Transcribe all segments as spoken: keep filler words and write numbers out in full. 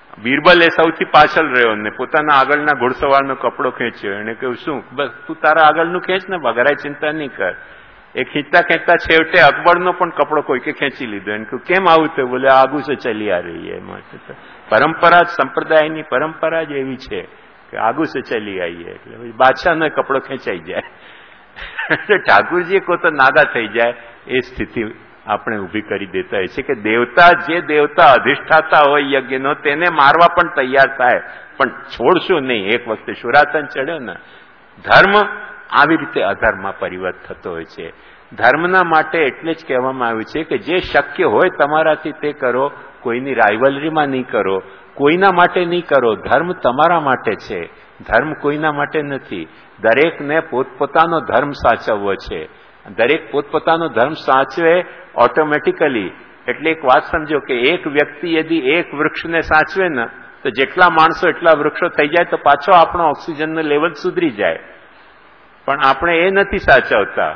બીરબલ એ સૌથી પાછળ રહ્યો ને પોતાના આગળના ઘોડસવારનો કપડો ખેંચ્યો. એને કહ્યું, શું બસ તું તારા આગળનું ખેંચ ને, વગરાય ચિંતા નહીં કર. એ ખેંચતા ખેંચતા છેવટે અકબરનો પણ કપડો કોઈકે ખેંચી લીધો. એને કહ્યું, કેમ આવું થયું? બોલે, આગુ સે ચલી આ રહી है. માટે પરંપરા સંપ્રદાયની પરંપરા જ એવી છે કે આગુ સે ચલી આવીએ એટલે બાદશાહનો કપડો ખેંચાઈ જાય. એટલે ઠાકુરજી કો તો નાગા થઈ જાય એ સ્થિતિ આપણે ઉભી કરી દેતા હોય છે કે દેવતા જે દેવતા અધિષ્ઠાતા હોય યજ્ઞનો તેને મારવા પણ તૈયાર થાય, પણ છોડશું નહીં. એક વખતે શુરાતન ચડ્યો ને, ધર્મ આવી રીતે અધર્મમાં પરિવર્ત થતો હોય છે. ધર્મના માટે એટલે જ કહેવામાં આવ્યું છે કે જે શક્ય હોય તમારાથી તે કરો, કોઈની રાઇવલરીમાં નહીં કરો, કોઈના માટે નહીં કરો. ધર્મ તમારા માટે છે, ધર્મ કોઈના માટે નથી. દરેકને પોતપોતાનો ધર્મ સાચવવો છે. દરેક પોતપોતાનો ધર્મ સાચવે ઓટોમેટિકલી. એટલે એક વાત સમજો કે એક વ્યક્તિ યદી એક વૃક્ષને સાચવે ને તો જેટલા માણસો એટલા વૃક્ષો થઈ જાય તો પાછો આપણો ઓક્સિજનનો લેવલ સુધરી જાય. પણ આપણે એ નથી સાચવતા.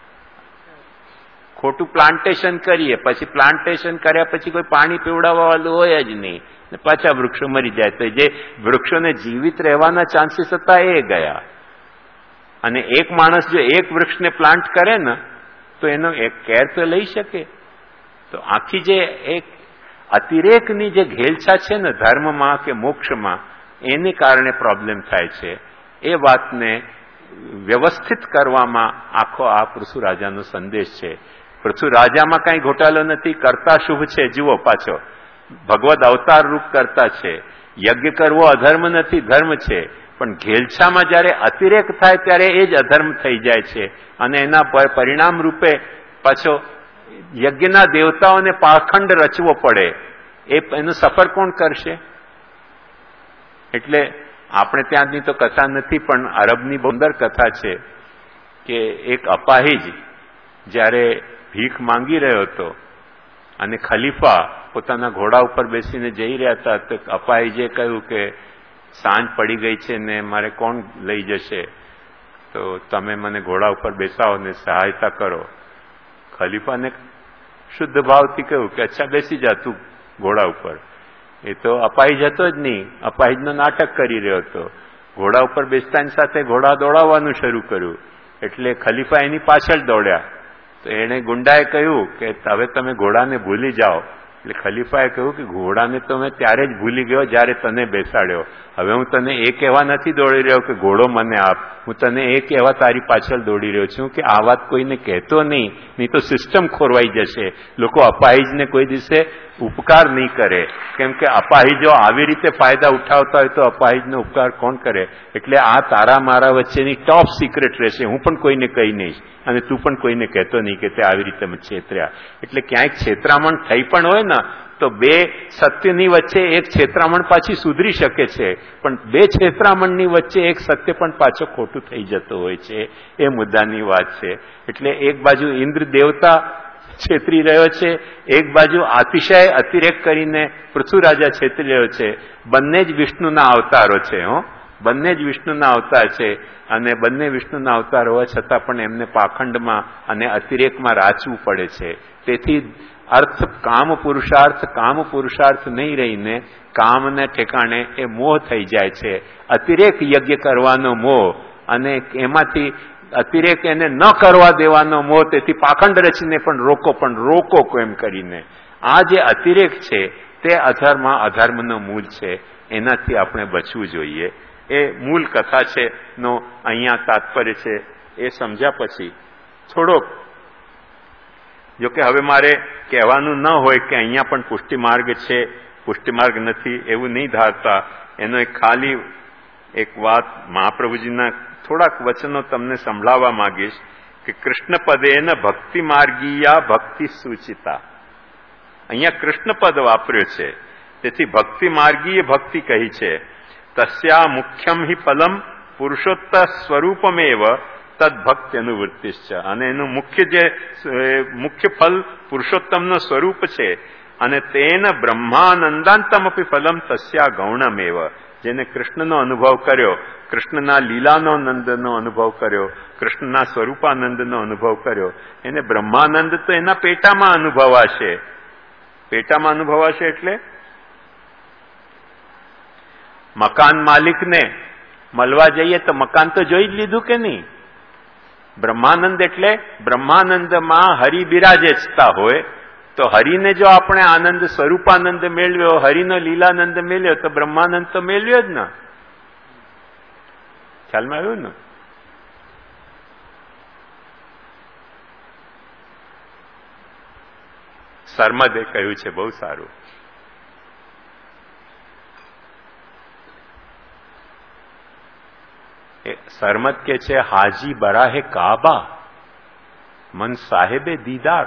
ખોટું પ્લાન્ટેશન કરીએ, પછી પ્લાન્ટેશન કર્યા પછી કોઈ પાણી પીવડાવવા વાળું હોય જ નહીં, પાછા વૃક્ષો મરી જાય. તો જે વૃક્ષોને જીવિત રહેવાના ચાન્સીસ હતા એ ગયા. અને એક માણસ જો એક વૃક્ષને પ્લાન્ટ કરે ને તો એનો એક કેર તો લઈ શકે. તો આખી જે એક અતિરેકની જે ઘેલછા છે ને ધર્મમાં કે મોક્ષમાં, એને કારણે પ્રોબ્લેમ થાય છે. એ વાતને વ્યવસ્થિત કરવામાં આખો આ પૃથુરાજાનો સંદેશ છે. પૃથુરાજામાં કઈ ઘોટાલો નથી, કરતા શુભ છે. જુઓ પાછો ભગવદ અવતાર રૂપ કરતા છે. યજ્ઞ કરવો અધર્મ નથી, ધર્મ છે. પણ ઘેલછામાં જયારે અતિરેક થાય ત્યારે એ જ અધર્મ થઈ જાય છે. અને એના પરિણામ રૂપે પાછો યજ્ઞના દેવતાઓને પાખંડ રચવો પડે. એ એનું સફર કોણ કરશે? એટલે આપણે ત્યાંની તો કથા નથી, પણ અરબની સુંદર કથા છે કે એક અપાહિજ જયારે ભીખ માંગી રહ્યો હતો અને ખલીફા પોતાના ઘોડા ઉપર બેસીને જઈ રહ્યા હતા, તો અપાહિજે કહ્યું કે સાંજ પડી ગઈ છે ને મારે કોણ લઈ જશે, તો તમે મને ઘોડા ઉપર બેસાવો ને સહાયતા કરો. ખલીફાને શુદ્ધ ભાવથી કહ્યું કે અચ્છા બેસી જા તું ઘોડા ઉપર. એ તો અપાહિજ હતો જ નહીં, અપાહિજનો નાટક કરી રહ્યો હતો. ઘોડા ઉપર બેસતાની સાથે ઘોડા દોડાવવાનું શરૂ કર્યું. એટલે ખલીફા એની પાછળ દોડ્યા. તો એને ગુંડાએ કહ્યું કે હવે તમે ઘોડાને ભૂલી જાઓ. એટલે ખલીફાએ કહ્યું કે ઘોડાને તો મેં ત્યારે જ ભૂલી ગયો જ્યારે તને બેસાડ્યો. હવે હું તને એ કહેવા નથી દોડી રહ્યો કે ઘોડો મને આપ, હું તને એ કહેવા તારી પાછળ દોડી રહ્યો છું કે આ વાત કોઈને કહેતો નહીં, નહીં તો સિસ્ટમ ખોરવાઈ જશે. લોકો અપાહિજને કોઈ દિવસે ઉપકાર નહીં કરે, કેમ કે અપાહિજો આવી રીતે ફાયદા ઉઠાવતા હોય તો અપાહિજનો ઉપકાર કોણ કરે? એટલે આ તારા મારા વચ્ચેની ટોપ સિક્રેટ રહેશે. હું પણ કોઈને કહી નહીં અને તું પણ કોઈને કહેતો નહીં કે તે આવી રીતે છેતર્યા. એટલે ક્યાંક છેતરામણ થઈ પણ હોય ને તો બે સત્યની વચ્ચે એક છેતરામણ પાછી સુધરી શકે છે, પણ બે છેતરામણની વચ્ચે એક સત્ય પણ પાછો ખોટું થઈ જતો હોય છે. એ મુદ્દાની વાત છે. એટલે એક બાજુ ઇન્દ્ર દેવતા છેતરી રહ્યો છે, એક બાજુ અતિશય અતિરેક કરીને પૃથ્વીરાજા છેતરી રહ્યો છે. બંને જ વિષ્ણુના અવતારો છે. હો બંને જ વિષ્ણુના અવતાર છે. અને બંને વિષ્ણુના અવતાર હોવા છતાં પણ એમને પાખંડમાં અને અતિરેકમાં રાચવું પડે છે. તેથી અર્થ કામ પુરુષાર્થ કામ પુરુષાર્થ નહીં રહીને કામને ઠેકાણે એ મોહ થઈ જાય છે. અતિરેક યજ્ઞ કરવાનો મોહ અને એમાંથી અતિરેક એને ન કરવા દેવાનો મોહ. તેથી પાખંડ રચીને પણ રોકો પણ રોકો એમ કરીને આ જે અતિરેક છે તે અધર્મ અધર્મનો મૂળ છે. એનાથી આપણે બચવું જોઈએ. એ મૂળ કથા છે નો અહીંયા તાત્પર્ય છે. એ સમજ્યા પછી થોડોક, જોકે હવે મારે કહેવાનું ન હોય કે અહીંયા પણ પુષ્ટિમાર્ગ છે, પુષ્ટિમાર્ગ નથી એવું નહીં ધારતા. એનો એક ખાલી એક વાત મહાપ્રભુજીના થોડાક વચનો તમને સંભળાવવા માંગીશ કે કૃષ્ણ પદેન ભક્તિ માર્ગીયા ભક્તિ સૂચિતા. અહીંયા કૃષ્ણ પદ વાપર્યો છે, તેથી ભક્તિ માર્ગીય ભક્તિ કહી છે. તસ્યા મુખ્યમ હિ ફલમ પુરુષોત્તર સ્વરૂપમેવ તદભક્તિ અનુવૃત્તિશ્ચ. અને એનું મુખ્ય જે મુખ્ય ફલ પુરુષોત્તમનો સ્વરૂપ છે. અને તેન બ્રહ્માનંદાંતમપી ફલમ તસ્યા ગૌણમેવ. જેને કૃષ્ણનો અનુભવ કર્યો, કૃષ્ણના લીલાનો આનંદનો અનુભવ કર્યો, કૃષ્ણના સ્વરૂપાનંદનો અનુભવ કર્યો, એને બ્રહ્માનંદ તો એના પેટામાં અનુભવાશે. પેટામાં અનુભવાશે એટલે મકાન માલિકને મળવા જઈએ તો મકાન તો જોઈ જ લીધું કે નહીં? બ્રહ્માનંદ એટલે બ્રહ્માનંદમાં હરિ બિરાજતા હોય તો હરિને જો આપણે આનંદ સ્વરૂપાનંદ મેળવ્યો, હરિનો લીલાનંદ મેળવ્યો તો બ્રહ્માનંદ તો મેળવ્યો જ ને. ખ્યાલમાં આવ્યું ને? સરમદે કહ્યું છે બહુ સારું. સરમદ કે છે હાજી બરાહે કાબા મન સાહેબે દીદાર.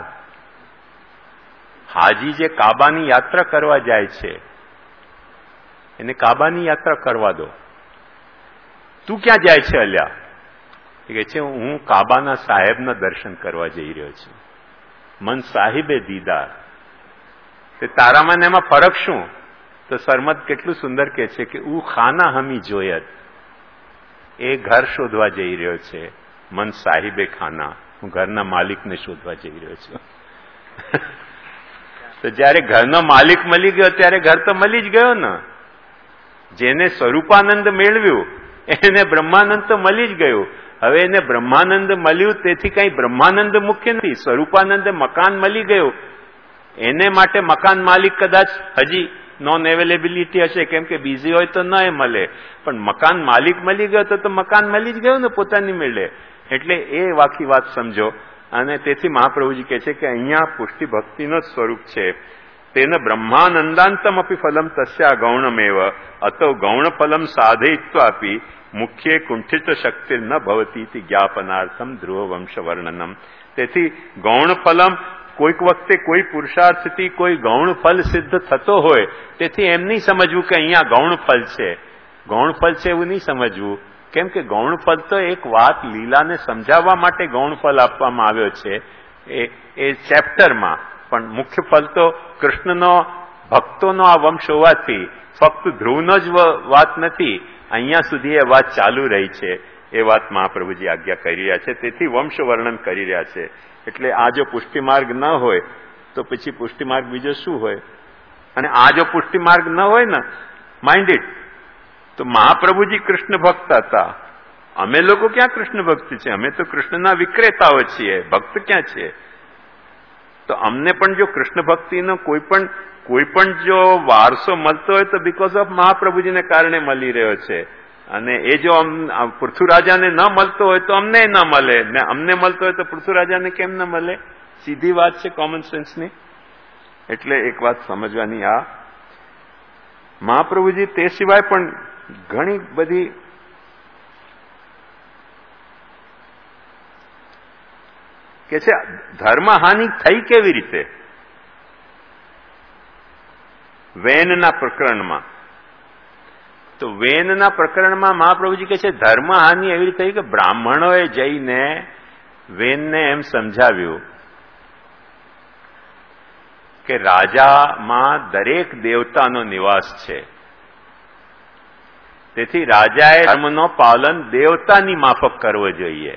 હાજી જે કાબાની યાત્રા કરવા જાય છે એને કાબાની યાત્રા કરવા દો. તું ક્યાં જાય છે અલ્યા? એ કહે છે હું કાબાના સાહેબના દર્શન કરવા જઈ રહ્યો છું. મન સાહેબે દીદાર. તે તારામાં એમાં ફરક શું? તો સરમદ કેટલું સુંદર કે છે કે ઉ ખાના હમી જોયત. એ ઘર શોધવા જઈ રહ્યો છે. મન સાહિબે ખાના. હું ઘરના માલિકને શોધવા જઈ રહ્યો છું. તો જયારે ઘરનો માલિક મળી ગયો ત્યારે ઘર તો મળી જ ગયો ને. જેને સ્વરૂપાનંદ મેળવ્યું એને બ્રહ્માનંદ તો મળી જ ગયું. હવે એને બ્રહ્માનંદ મળ્યું તેથી કઈ બ્રહ્માનંદ મુખ્ય નથી. સ્વરૂપાનંદ મકાન મળી ગયું એને માટે મકાન માલિક કદાચ હજી નોન અવેલેબિલિટી હશે, કેમ કે બીઝી હોય તો ન એ મળે. પણ મકાન માલિક મળી ગયો તો મકાન મળી જ ગયું ને, પોતાની મેળે. એટલે એ વાકી વાત સમજો. અને તેથી મહાપ્રભુજી કહે છે કે અહીંયા પુષ્ટિ ભક્તિનો જ સ્વરૂપ છે. તેને બ્રહ્માનંદાંતમ અપી ફલમ તસ્યા ગૌણમેવ અતો ગૌણ ફલમ સાધયિત્વાપી મુખ્ય કુંઠિત શક્તિ ન ભવતી જ્ઞાપનાર્થમ ધ્રુવ વંશ વર્ણનમ. તેથી ગૌણ ફલમ કોઈક વખતે કોઈ પુરુષાર્થથી કોઈ ગૌણ ફલ સિદ્ધ થતો હોય, તેથી એમ નહીં સમજવું કે અહીંયા ગૌણ ફલ છે. ગૌણ ફલ છે એવું નહીં સમજવું. કેમ કે ગૌણ ફલ તો એક વાત લીલાને સમજાવવા માટે ગૌણ ફલ આપવામાં આવ્યો છે એ એ ચેપ્ટરમાં. પણ મુખ્ય ફલ તો કૃષ્ણનો ભક્તોનો આ વંશ હોવાથી ફક્ત ધ્રુવનો જ વાત નથી, અહીંયા સુધી એ વાત ચાલુ રહી છે. એ વાત મહાપ્રભુજી આજ્ઞા કરી રહ્યા છે. તેથી વંશ વર્ણન કરી રહ્યા છે. એટલે આ જો પુષ્ટિમાર્ગ ન હોય તો પછી પુષ્ટિમાર્ગ બીજો શું હોય? અને આ જો પુષ્ટિમાર્ગ ન હોય ને, માઇન્ડ ઇટ, તો મહાપ્રભુજી કૃષ્ણ ભક્ત હતા. અમે લોકો ક્યાં કૃષ્ણ ભક્ત છે? અમે તો કૃષ્ણના વિક્રેતાઓ છીએ. ભક્ત ક્યાં છે? તો અમને પણ જો કૃષ્ણ ભક્તિનો કોઈ પણ કોઈ પણ જો વારસો મળતો હોય તો બીકોઝ ઓફ મહાપ્રભુજીને કારણે મળી રહ્યો છે. અને એ જો પૃથ્વીરાજાને ન મળતો હોય તો અમને ન મળે, ને અમને મળતો હોય તો પૃથ્વીરાજાને કેમ ન મળે? સીધી વાત છે કોમન સેન્સની. એટલે એક વાત સમજવાની. આ મહાપ્રભુજી તે સિવાય પણ ઘણી બધી કે છે ધર્મહાનિ થઈ કેવી રીતે? વેનના પ્રકરણમાં તો વેનના પ્રકરણમાં મહાપ્રભુજી કહે છે ધર્મહાનિ એવી રીતે થઈ કે બ્રાહ્મણોએ જઈને વેનને એમ સમજાવ્યું કે રાજામાં દરેક દેવતાનો નિવાસ છે. તેથી રાજાએ ધર્મનો પાલન દેવતાની માફક કરવો જોઈએ.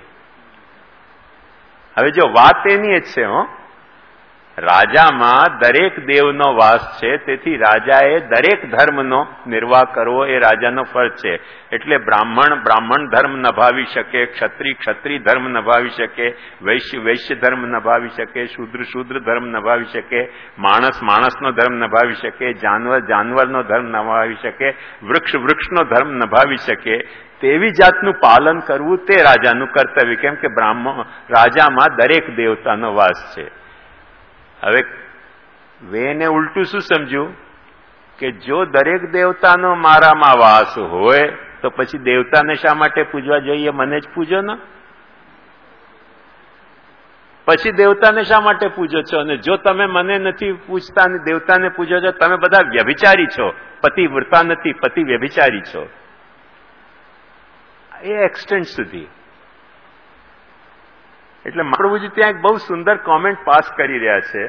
હવે જો વાત એની જ છે, હો, રાજામાં દરેક દેવનો વાસ છે, તેથી રાજાએ દરેક ધર્મનો નિર્વાહ કરવો એ રાજાનો ફરજ છે. એટલે બ્રાહ્મણ બ્રાહ્મણ ધર્મ નભાવી શકે, ક્ષત્રિય ક્ષત્રિય ધર્મ નભાવી શકે, વૈશ્ય વૈશ્ય ધર્મ નભાવી શકે, શૂદ્ર શૂદ્ર ધર્મ નભાવી શકે, માણસ માણસનો ધર્મ નભાવી શકે, જાનવર જાનવરનો ધર્મ નભાવી શકે, વૃક્ષ વૃક્ષનો ધર્મ નભાવી શકે. તેવી જાતનું પાલન કરવું તે રાજાનું કર્તવ્ય. કેમ કે બ્રાહ્મણ રાજામાં દરેક દેવતાનો વાસ છે. હવે વેને ઉલટું શું સમજ્યું કે જો દરેક દેવતાનો મારામાં વાસ હોય તો પછી દેવતાને શા માટે પૂજવા જોઈએ? મને જ પૂજો ને. પછી દેવતાને શા માટે પૂજો છો? અને જો તમે મને નથી પૂજતા અને દેવતાને પૂજો છો, તમે બધા વ્યભિચારી છો. પતિવ્રતા નથી, પતિ વ્યભિચારી છો. એ એક્સટેન્ટ સુધી. એટલે મહાપ્રભુજી ત્યાં એક બહુ સુંદર કોમેન્ટ પાસ કરી રહ્યા છે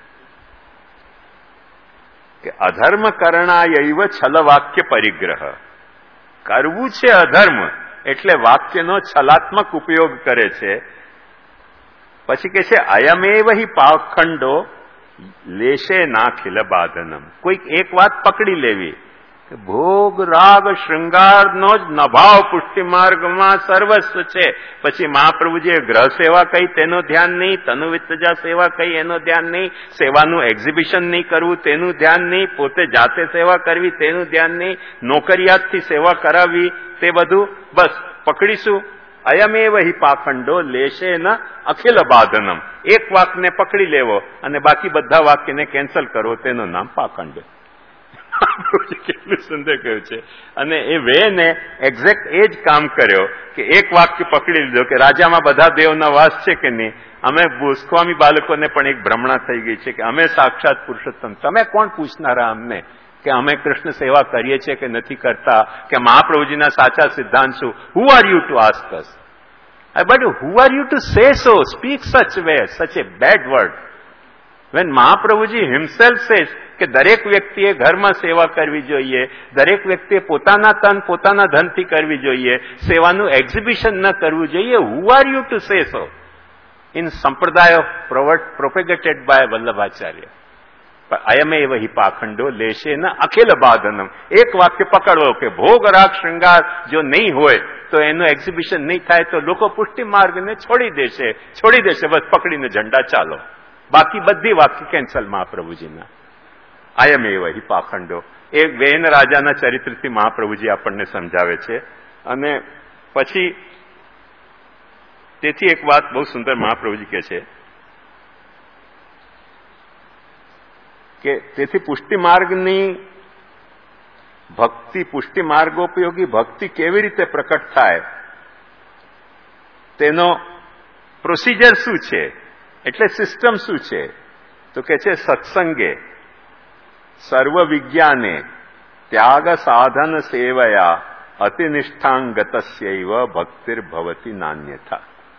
કે અધર્મ કરણાયૈવ છલ વાક્ય પરિગ્રહ. કરવું છે અધર્મ એટલે વાક્યનો છલાત્મક ઉપયોગ કરે છે. પછી કે છે અયમેવ હિ પાખંડો લેશે ના ખિલ બાધનમ. કોઈક એક વાત પકડી લેવી કે ભોગ રાગ શૃંગારનો જ નભાવ પુષ્ટિ માર્ગમાં સર્વસ્વ છે. પછી મહાપ્રભુજીએ ગ્રહ સેવા કઈ તેનું ધ્યાન નહીં, તનુવિત્તજા સેવા કઈ એનું ધ્યાન નહીં, સેવાનું એક્ઝિબિશન નહીં કરવું તેનું ધ્યાન નહીં, પોતે જાતે સેવા કરવી તેનું ધ્યાન નહીં, નોકરિયાતથી સેવા કરાવવી તે બધું બસ પકડીશું. અયમેવ હિ પાખંડો લેશે ન અખિલ બાધનમ. એક વાક્યને પકડી લેવો અને બાકી બધા વાક્યને કેન્સલ કરવો તેનું નામ પાખંડ. કેટલું સુંદર કહ્યું છે. અને એ વે ને એક્ઝેક્ટ એ જ કામ કર્યો કે એક વાક્ય પકડી લીધો કે રાજામાં બધા દેવના વાસ છે કે નહીં. અમે ગોસ્વામી બાળકોને પણ એક ભ્રમણા થઈ ગઈ છે કે અમે સાક્ષાત પુરુષોત્તમ, તમે કોણ પૂછનારા અમને કે અમે કૃષ્ણ સેવા કરીએ છીએ કે નથી કરતા, કે મહાપ્રભુજીના સાચા સિદ્ધાંત શું? Who are you to ask us? But who are you to say so, speak such way, such a bad word? When Mahaprabhuji himself says કે દરેક વ્યક્તિએ ઘરમાં સેવા કરવી જોઈએ, દરેક વ્યક્તિએ પોતાના તન પોતાના ધનથી કરવી જોઈએ, સેવાનું એક્ઝિબિશન ન કરવું જોઈએ. હુ are you to say so? In સંપ્રદાય પ્રોપેગેટેડ બાય વલ્લભાચાર્ય. અયમેવ હિ પાખંડો લેશે ન અખિલ બાધનમ. એક વાક્ય પકડવો કે ભોગ રાગ શૃંગાર જો નહીં હોય તો એનું એક્ઝિબિશન નહીં થાય તો લોકો પુષ્ટિ માર્ગને છોડી દેશે છોડી દેશે બસ પકડીને ઝંડા ચાલો. બાકી બધી વાક્ય કેન્સલ મહાપ્રભુજીના. અયમેવ હિ પાખંડો. એક વેન રાજાના ચરિત્રથી મહાપ્રભુજી આપણને સમજાવે છે. અને પછી તેથી એક વાત બહુ સુંદર મહાપ્રભુજી કહે છે કે તેથી પુષ્ટિ માર્ગની ભક્તિ, પુષ્ટિ માર્ગોપયોગી ભક્તિ કેવી રીતે પ્રકટ થાય તેનો પ્રોસિજર શું છે, એટલે સિસ્ટમ શું છે? તો કે છે સત્સંગે સર્વ વિજ્ઞાને ત્યાગ સાધન સેવયા અતિનિષ્ઠાંગતસ્યૈવ ભક્તિર્ભવતી નાન્યથા.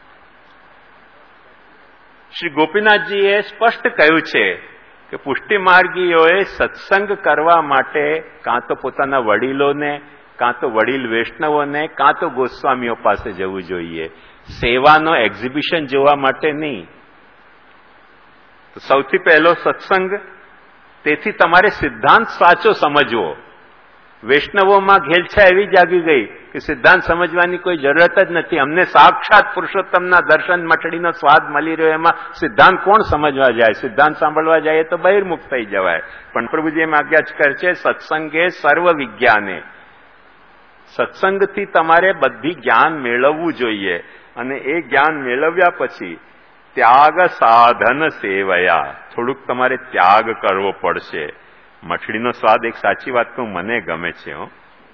શ્રી ગોપીનાથજીએ સ્પષ્ટ કહ્યું છે કે પુષ્ટિ માર્ગીઓએ સત્સંગ કરવા માટે કાં તો પોતાના વડીલોને, કાં તો વડીલ વૈષ્ણવોને, કાં તો ગોસ્વામીઓ પાસે જવું જોઈએ. સેવાનો એક્ઝિબિશન જોવા માટે નહીં. તો સૌથી પહેલો સત્સંગ. તેથી તમારે સિદ્ધાંત સાચો સમજવો. વૈષ્ણવોમાં ઘેલછા એવી જાગી ગઈ કે સિદ્ધાંત સમજવાની કોઈ જરૂરત જ નથી, અમને સાક્ષાત પુરુષોત્તમના દર્શન મઠડીનો સ્વાદ મળી રહ્યો, એમાં સિદ્ધાંત કોણ સમજવા જાય? સિદ્ધાંત સાંભળવા જાય તો બહિર્મુખ થઈ જવાય. પણ પ્રભુજી એમ આજ્ઞા કરે છે સત્સંગે સર્વ વિજ્ઞાને. સત્સંગથી તમારે બધી જ્ઞાન મેળવવું જોઈએ. અને એ જ્ઞાન મેળવ્યા પછી ત્યાગ સાધન સેવયા, થોડુંક તમારે ત્યાગ કરવો પડશે. મઠડીનો સ્વાદ એક સાચી વાત કહું, મને ગમે છે હો.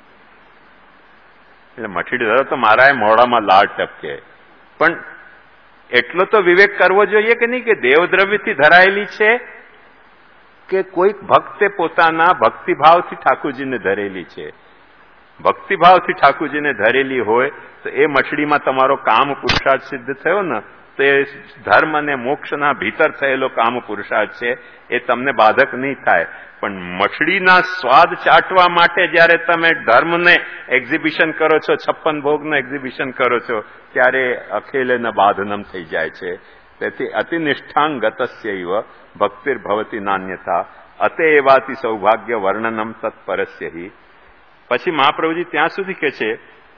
એટલે મઠડી ધરો તો મારા મોઢામાં લાળ ટપકે, પણ એટલો તો વિવેક કરવો જોઈએ કે નહીં કે દેવદ્રવ્યથી ધરાયેલી છે કે કોઈક ભક્તે પોતાના ભક્તિભાવથી ઠાકોરજીને ધરેલી છે. ભક્તિભાવથી ઠાકોરજીને ધરેલી હોય તો એ મઠડીમાં તમારો કામ પુરુષાર્થ સિદ્ધ થયો ને, તો એ ધર્મ અને મોક્ષના ભીતર થયેલો કામ પુરુષાર્થ છે, એ તમને બાધક નહીં થાય. પણ મઠડીના સ્વાદ ચાટવા માટે જયારે તમે ધર્મને એક્ઝિબિશન કરો છો, છપ્પન ભોગનું એક્ઝિબિશન કરો છો, ત્યારે અખિલેન બાધનમ થઈ જાય છે. તેથી અતિનિષ્ઠાંગતસ્યૈવ ભક્તિર્ભવતી નાન્યથા અતએવાતિ સૌભાગ્ય વર્ણનમ તત્પરસ્ય હિ. પછી મહાપ્રભુજી ત્યાં સુધી કહે છે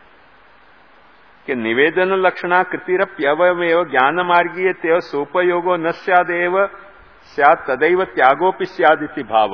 કે નિવેદન લક્ષણા કૃતિરપ્યવમેવ જ્ઞાન માર્ગીય તેવ સોપયોગો ન સ્યાદેવ સ્યાદ તદૈવ ત્યાગોપી સ્યાદિતિ ભાવ.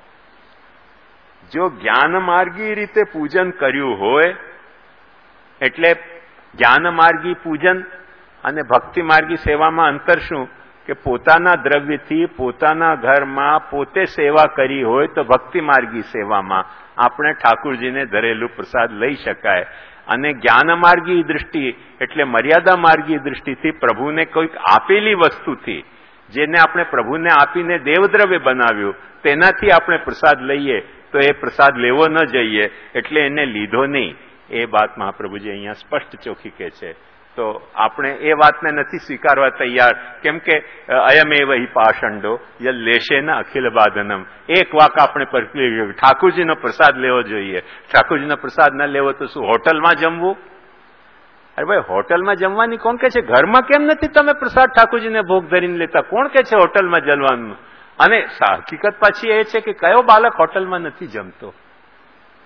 જો જ્ઞાન માર્ગી રીતે પૂજન કર્યું હોય, એટલે જ્ઞાન માર્ગી પૂજન અને ભક્તિ માર્ગી સેવામાં અંતર શું? કે પોતાના દ્રવ્યથી પોતાના ઘરમાં પોતે સેવા કરી હોય તો ભક્તિ માર્ગી સેવામાં આપણે ઠાકુરજીને ધરેલું પ્રસાદ લઈ શકાય. અને જ્ઞાન માર્ગી દૃષ્ટિ એટલે મર્યાદા માર્ગી દૃષ્ટિથી પ્રભુને કોઈક આપેલી વસ્તુથી, જેને આપણે પ્રભુને આપીને દેવદ્રવ્ય બનાવ્યું, તેનાથી આપણે પ્રસાદ લઈએ તો એ પ્રસાદ લેવો ન જોઈએ, એટલે એને લીધો નહીં. એ વાત મહાપ્રભુજી અહીંયા સ્પષ્ટ ચોખ્ખી કહે છે. તો આપણે એ વાતને નથી સ્વીકારવા તૈયાર, કેમ કે અયમેવ હિ પાષંડો યલ લેશે ન અખિલ બાધનમ. એક વાક આપણે ઠાકુરજીનો પ્રસાદ લેવો જોઈએ. ઠાકુરજીનો પ્રસાદ ન લેવો તો શું હોટલમાં જમવું? અરે ભાઈ, હોટલમાં જમવાની કોણ કે છે? ઘરમાં કેમ નથી તમે પ્રસાદ ઠાકુરજીને ભોગ ધરીને લેતા? કોણ કે છે હોટલમાં જમવાનું? અને હકીકત પાછી એ છે કે કયો બાળક હોટલમાં નથી જમતો?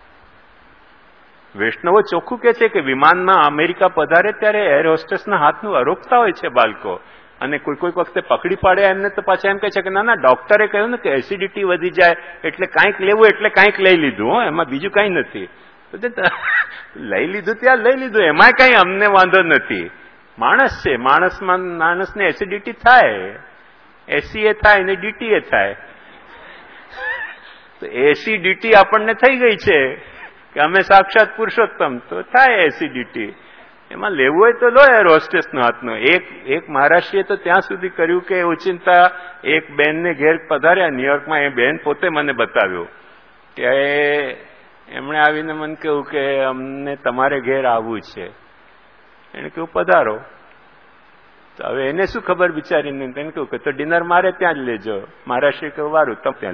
વૈષ્ણવો ચોખ્ખું કે છે કે વિમાનમાં અમેરિકા પધારે ત્યારે એર હોસ્ટેસના હાથનું અરોગતા હોય છે બાળકો, અને કોઈ કોઈ વખતે પકડી પાડે એમને તો પાછા એમ કહે છે કે ના ના ડોક્ટરે કહ્યું ને કે એસિડિટી વધી જાય એટલે કાંઈક લેવું એટલે કાંઈક લઈ લીધું, હો એમાં બીજું કાંઈ નથી. લઈ લીધું ત્યાં લઈ લીધું, એમાં કઈ અમને વાંધો નથી. માણસ છે, માણસમાં માણસને એસિડિટી થાય, એસી એ થાય ને ડીટી એ થાય. તો એસિડિટી આપણને થઈ ગઈ છે કે અમે સાક્ષાત પુરુષોત્તમ, તો થાય એસિડિટી. એમાં લેવું હોય તો લો એર હોસ્ટેસનો હાથનો. એક એક મહારાષ્ટ્રીએ તો ત્યાં સુધી કર્યું કે ઓચિંતા એક બેનને ઘેર પધાર્યા ન્યુયોર્કમાં, એ બેન પોતે મને બતાવ્યું કે એમણે આવીને મને કહ્યું કે અમને તમારે ઘેર આવવું છે. એને કહ્યું પધારો. તો હવે એને શું ખબર બિચારીને, એને કહ્યું કે તો ડિનર મારે ત્યાં જ લેજો. મહારાષ્ટ્રીએ કહ્યું વારું તમે ત્યાં